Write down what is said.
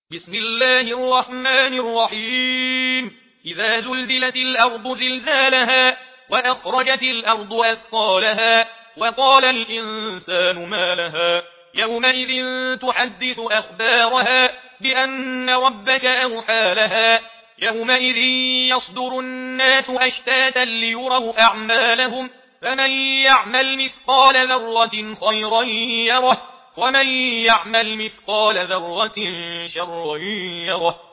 بسم الله الرحمن الرحيم. إذا زلزلت الأرض زلزالها وأخرجت الأرض أثقالها وقال الإنسان ما لها يومئذ تحدث أخبارها بأن ربك أوحى لها يومئذ يصدر الناس أشتاتا ليروا أعمالهم فمن يعمل مثقال ذرة خيرا يره ومن يعمل مثقال ذرة شرا يره